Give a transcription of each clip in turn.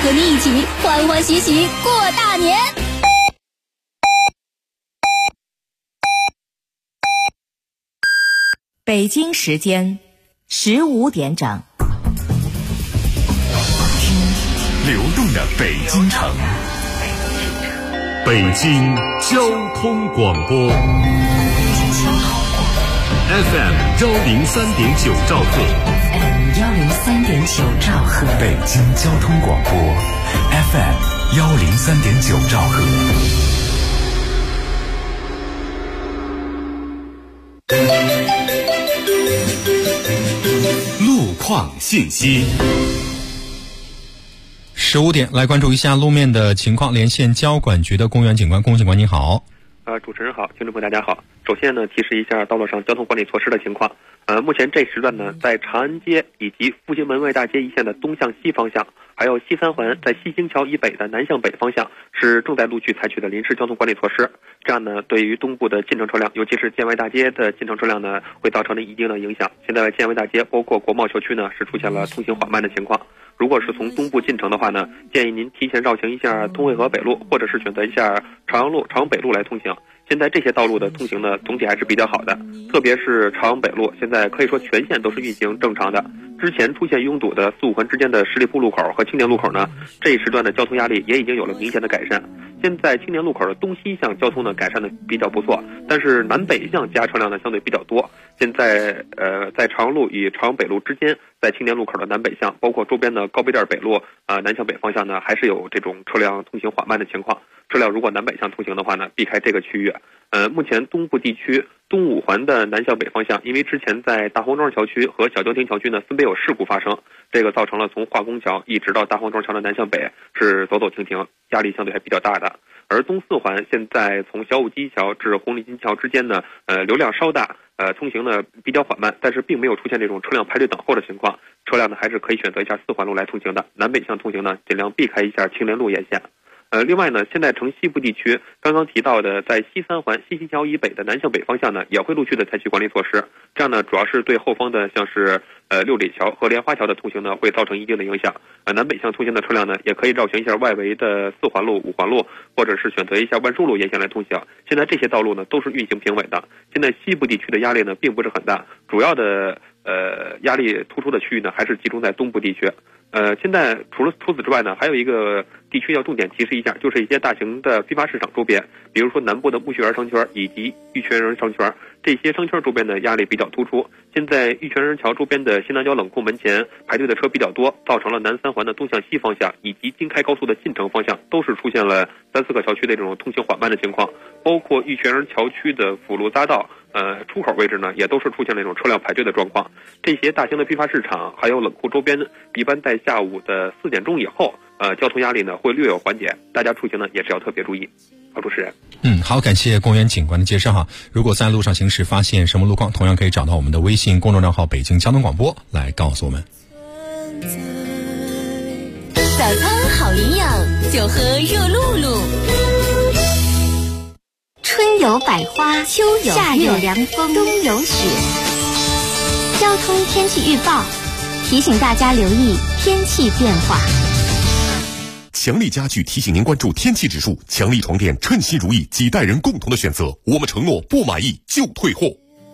和你一起欢欢喜喜过大年。 北京时间15点整， 听流动的北京城，北京交通广播 FM 103.9兆赫 103.9兆赫， 北京交通广播 FM 103.9兆赫。路况信息。 15点来关注一下路面的情况，连线交管局的公园警官，龚警官您好。 主持人好，听众朋友大家好。首先呢，提示一下道路上交通管理措施的情况。目前这时段呢，在长安街以及复兴门外大街一线的东向西方向，还有西三环在西兴桥以北的南向北方向，是正在陆续采取的临时交通管理措施。这样呢，对于东部的进城车辆，尤其是建外大街的进城车辆呢，会造成了一定的影响。现在建外大街包括国贸校区呢，是出现了通行缓慢的情况。如果是从东部进城的话呢，建议您提前绕行一下通惠河北路，或者是选择一下朝阳路、朝阳北路来通行。现在这些道路的通行呢，总体还是比较好的，特别是朝阳北路，现在可以说全线都是运行正常的。之前出现拥堵的4、5环之间的十里铺路口和青年路口呢，这一时段的交通压力也已经有了明显的改善。现在青年路口的东西向交通呢改善的比较不错，但是南北向加车辆呢相对比较多。现在在朝阳路与朝阳北路之间，在青年路口的南北向，包括周边的高碑店北路南向北方向呢，还是有这种车辆通行缓慢的情况。车辆如果南北向通行的话呢，避开这个区域。目前东部地区东5环的南向北方向，因为之前在大黄庄桥区和小郊亭桥区呢分别有事故发生，这个造成了从化工桥一直到大黄庄桥的南向北是走走停停，压力相对还比较大的。而东4环现在从小武基桥至红绿金桥之间呢，流量稍大，通行呢比较缓慢，但是并没有出现这种车辆排队等候的情况，车辆呢还是可以选择一下4环路来通行的。南北向通行呢，尽量避开一下青莲路沿线。另外呢，现在城西部地区刚刚提到的在西三环西兴桥以北的南向北方向呢，也会陆续的采取管理措施。这样呢，主要是对后方的像是六里桥和莲花桥的通行呢，会造成一定的影响。南北向通行的车辆呢，也可以绕行一下外围的4环路、5环路，或者是选择一下万寿路沿线来通行。现在这些道路呢，都是运行平稳的。现在西部地区的压力呢，并不是很大，主要的压力突出的区域呢，还是集中在东部地区。现在除此之外呢，还有一个地区要重点提示一下，就是一些大型的批发市场周边，比如说南部的木樨园商圈以及玉泉园商圈，这些商圈周边的压力比较突出。现在玉泉园桥周边的新南郊冷库门前排队的车比较多，造成了南3环的东向西方向以及京开高速的进城方向都是出现了3、4个桥区的这种通行缓慢的情况。包括玉泉园桥区的辅路匝道出口位置呢，也都是出现了这种车辆排队的状况。这些大型的批发市场还有冷库周边，一般在下午的4点钟以后，交通压力呢会略有缓解，大家出行呢也是要特别注意。好，主持人。 好，感谢公园警官的介绍哈。如果在路上行驶发现什么路况，同样可以找到我们的微信公众账号北京交通广播来告诉我们。 早餐好营养，就喝热露露。 春有百花，秋有夏有凉风，冬有雪。交通天气预报提醒大家留意天气变化。 强力家具提醒您关注天气指数，强力床垫称心如意，几代人共同的选择。我们承诺不满意就退货。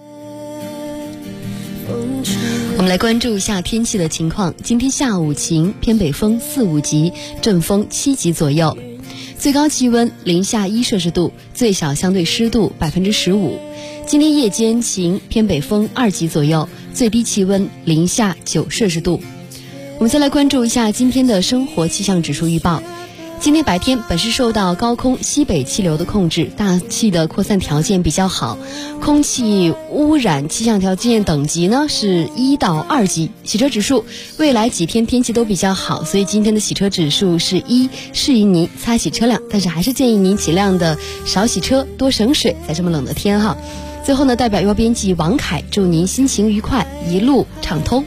我们来关注一下天气的情况。今天下午晴，偏北风4、5级，阵风7级左右。最高气温零下1摄氏度，最小相对湿度15%。今天夜间晴，偏北风2级左右，最低气温零下9摄氏度。我们再来关注一下今天的生活气象指数预报。今天白天本是受到高空西北气流的控制，大气的扩散条件比较好，空气污染气象条件等级呢是1到2级。洗车指数未来几天天气都比较好，所以今天的洗车指数是1，适宜您擦洗车辆，但是还是建议您尽量的少洗车，多省水，在这么冷的天哈。最后呢，代表邮编辑王凯祝您心情愉快，一路畅通。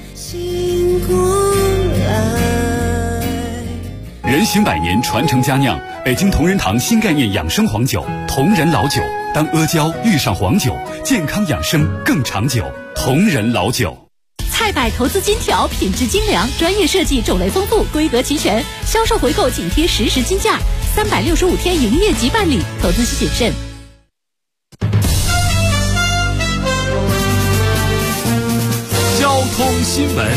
人行百年，传承佳酿，北京同仁堂新概念养生黄酒，同仁老酒。当阿胶遇上黄酒，健康养生更长久。同仁老酒。 菜百投资金条，品质精良，专业设计，种类丰富，规格齐全，销售回购紧贴实时金价，365天营业即办理，投资需谨慎。 交通新闻。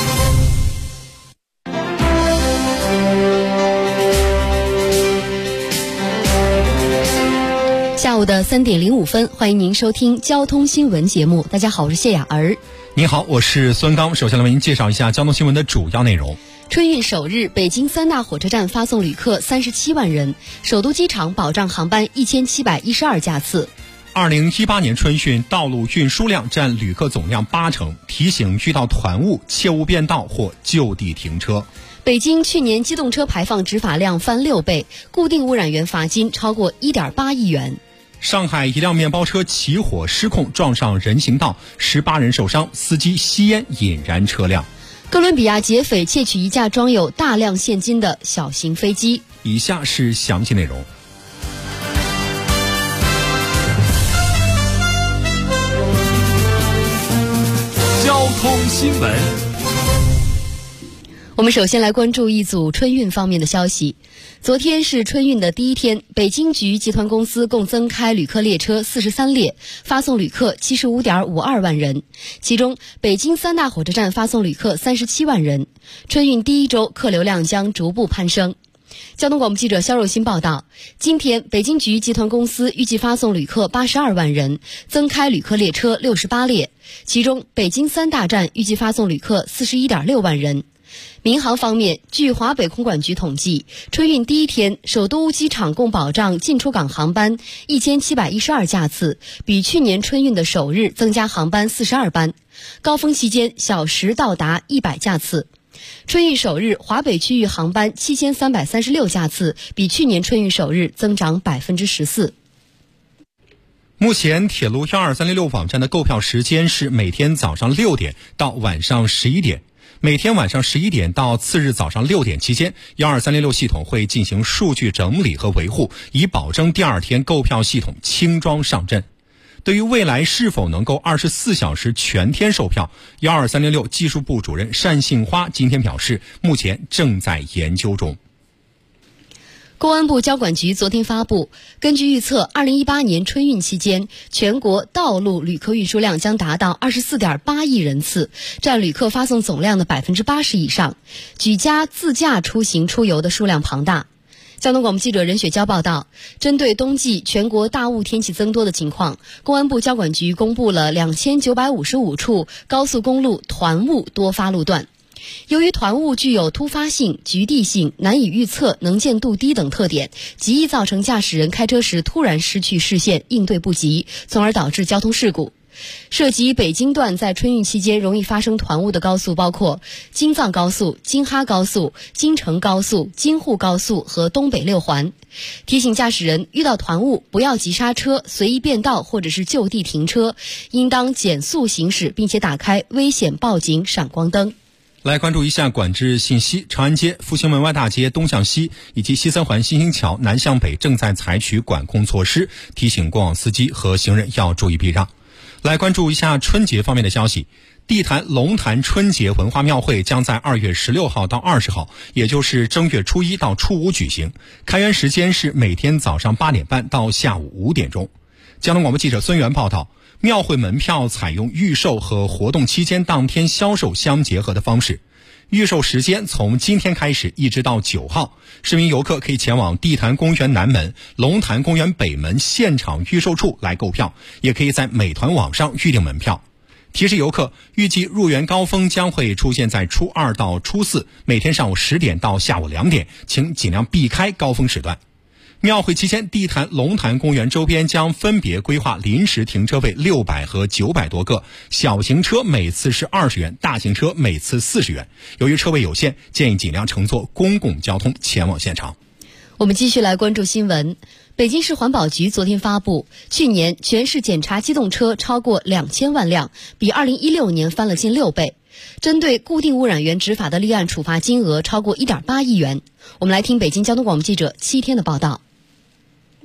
下午的3点05分，欢迎您收听交通新闻节目。大家好，我是谢雅儿。 你好，我是孙刚。首先来为您介绍一下交通新闻的主要内容。 春运首日，北京3大火车站发送旅客37万人，首都机场保障航班1712架次。 2018年春运道路运输量占旅客总量80%，提醒遇到团务切勿变道或就地停车。 北京去年机动车排放执法量翻6倍，固定污染源罚金超过1.8亿元。 上海一辆面包车起火失控撞上人行道，18人受伤，司机吸烟引燃车辆。 哥伦比亚劫匪窃取一架装有大量现金的小型飞机。 以下是详细内容。 交通新闻。 我们首先来关注一组春运方面的消息。昨天是春运的第一天，北京局集团公司共增开旅客列车43列，发送旅客75.52万人，其中北京3大火车站发送旅客37万人。春运第一周客流量将逐步攀升。交通广播记者肖若欣报道，今天北京局集团公司预计发送旅客82万人，增开旅客列车68列，其中北京3大站预计发送旅客41.6万人。民航方面，据华北空管局统计，春运第一天，首都机场共保障进出港航班1712架次，比去年春运的首日增加航班42班，高峰期间小时到达100架次。春运首日，华北区域航班7336架次，比去年春运首日增长14%。 目前铁路12366网站的购票时间是每天早上6点到晚上11点。每天晚上11点到次日早上6点期间，12366系统会进行数据整理和维护，以保证第二天购票系统轻装上阵。对于未来是否能够24小时全天售票，12366技术部主任单杏花今天表示，目前正在研究中。 公安部交管局昨天发布，根据预测，2018年春运期间，全国道路旅客运输量将达到24.8亿人次，占旅客发送总量的80%以上，举家自驾出行出游的数量庞大。交通广播记者任雪娇报道，针对冬季全国大雾天气增多的情况，公安部交管局公布了2955处高速公路团雾多发路段。由于团雾具有突发性、局地性、难以预测、能见度低等特点，极易造成驾驶人开车时突然失去视线，应对不及，从而导致交通事故。涉及北京段在春运期间容易发生团雾的高速包括京藏高速、京哈高速、京承高速、京沪高速和东北6环。提醒驾驶人遇到团雾不要急刹车、随意变道或者是就地停车，应当减速行驶，并且打开危险报警闪光灯。 来关注一下管制信息，长安街、复兴门外大街东向西以及西三环新兴桥南向北正在采取管控措施，提醒过往司机和行人要注意避让。来关注一下春节方面的消息，地坛龙潭春节文化庙会将在2月16号到20号，也就是正月初1到初5举行，开园时间是每天早上8点半到下午5点钟。交通广播记者孙源报道，庙会门票采用预售和活动期间当天销售相结合的方式，预售时间从今天开始一直到9号，市民游客可以前往地坛公园南门、龙潭公园北门现场预售处来购票，也可以在美团网上预订门票。提示游客，预计入园高峰将会出现在初2到初4，每天上午10点到下午2点，请尽量避开高峰时段。庙会期间，地坛龙潭公园周边将分别规划临时停车位600和900多个，小型车每次是20元，大型车每次40元。由于车位有限，建议尽量乘坐公共交通前往现场。 我们继续来关注新闻。北京市环保局昨天发布，去年全市检查机动车超过2000万辆，比2016年翻了近6倍。针对固定污染源执法的立案处罚金额超过1.8亿元。我们来听北京交通广播记者7天的报道。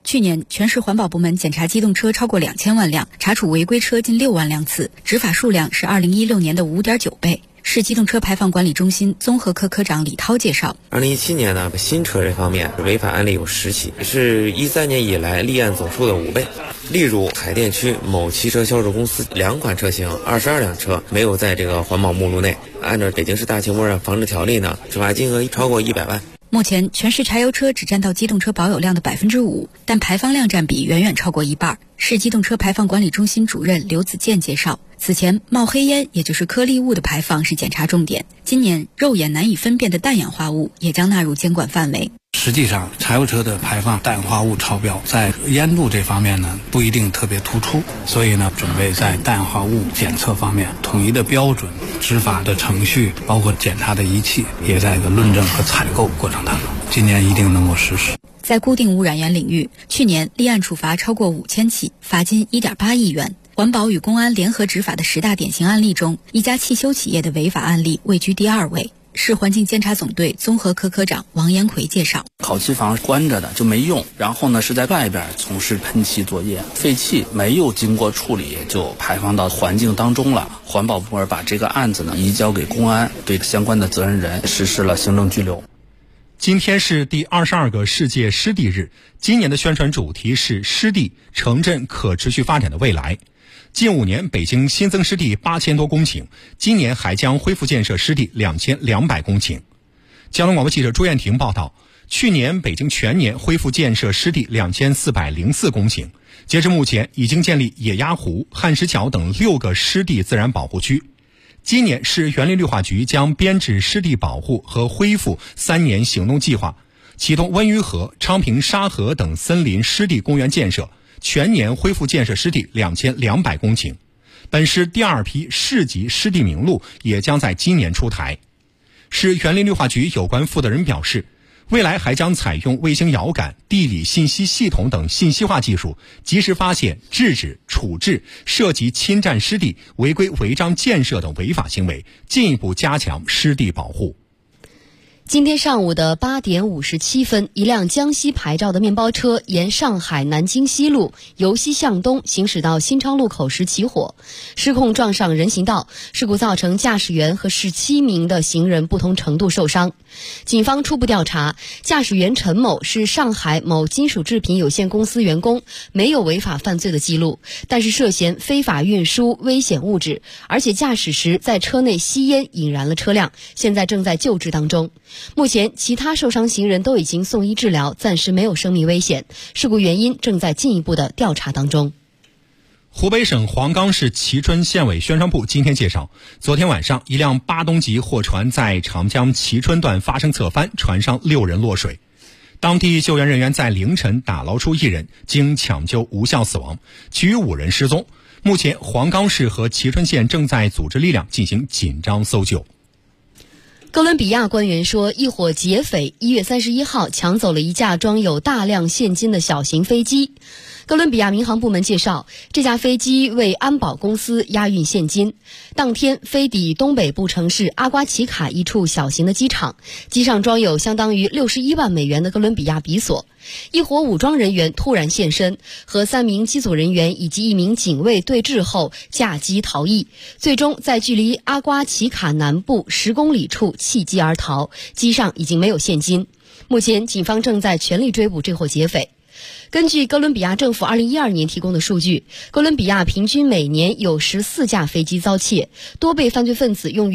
去年全市环保部门检查机动车超过2000万辆，查处违规车近6万辆次，执法数量是2016年的5.9倍。市机动车排放管理中心综合科科长李涛介绍 ，2017年呢，新车这方面违法案例有10起，是13年以来立案总数的5倍。例如海淀区某汽车销售公司2款车型22辆车没有在这个环保目录内，按照北京市大气污染防治条例呢，执法金额超过100万。 目前全市柴油车只占到机动车保有量的5%，但排放量占比远远超过一半。市机动车排放管理中心主任刘子健介绍，此前冒黑烟也就是颗粒物的排放是检查重点，今年肉眼难以分辨的氮氧化物也将纳入监管范围。 实际上柴油车的排放氮氧化物超标在烟度这方面呢不一定特别突出，所以呢准备在氮氧化物检测方面统一的标准，执法的程序包括检查的仪器也在一个论证和采购过程当中，今年一定能够实施。 在固定污染源领域，去年立案处罚超过5000起，罚金1.8亿元。环保与公安联合执法的10大典型案例中，一家汽修企业的违法案例位居第2位。市环境监察总队综合科科长王延奎介绍， 烤漆房关着的就没用，然后呢是在外边从事喷漆作业，废气没有经过处理就排放到环境当中了。环保部门把这个案子呢移交给公安，对相关的责任人实施了行政拘留。 今天是第22个世界湿地日，今年的宣传主题是湿地城镇可持续发展的未来。近5年，北京新增湿地8000多公顷，今年还将恢复建设湿地2200公顷。交通广播记者朱艳婷报道，去年北京全年恢复建设湿地2404公顷，截至目前已经建立野鸭湖、汉石桥等6个湿地自然保护区。今年市园林绿化局将编制湿地保护和恢复3年行动计划，启动温榆河、昌平沙河等森林湿地公园建设，全年恢复建设湿地2200公顷。本市第2批市级湿地名录也将在今年出台。市园林绿化局有关负责人表示，未来还将采用卫星遥感、地理信息系统等信息化技术，及时发现、制止、处置涉及侵占湿地、违规违章建设等违法行为，进一步加强湿地保护。 今天上午的8点57分，一辆江西牌照的面包车沿上海南京西路由西向东行驶到新昌路口时起火，失控撞上人行道，事故造成驾驶员和17名的行人不同程度受伤。警方初步调查，驾驶员陈某是上海某金属制品有限公司员工，没有违法犯罪的记录，但是涉嫌非法运输危险物质，而且驾驶时在车内吸烟引燃了车辆，现在正在救治当中。目前其他受伤行人都已经送医治疗，暂时没有生命危险，事故原因正在进一步的调查当中。 湖北省黄冈市蕲春县委宣传部今天介绍，昨天晚上一辆巴东籍货船在长江蕲春段发生侧翻，船上6人落水。当地救援人员在凌晨打捞出1人，经抢救无效死亡，其余5人失踪。目前黄冈市和蕲春县正在组织力量进行紧张搜救。 哥伦比亚官员说，一伙劫匪1月31号抢走了一架装有大量现金的小型飞机。哥伦比亚民航部门介绍，这架飞机为安保公司押运现金，当天飞抵东北部城市阿瓜奇卡一处小型的机场，机上装有相当于61万美元的哥伦比亚比索。一伙武装人员突然现身，和3名机组人员以及1名警卫对峙后驾机逃逸，最终在距离阿瓜奇卡南部10公里处弃机而逃，机上已经没有现金。目前警方正在全力追捕这伙劫匪。根据哥伦比亚政府2012年提供的数据，哥伦比亚平均每年有14架飞机遭窃，多被犯罪分子用于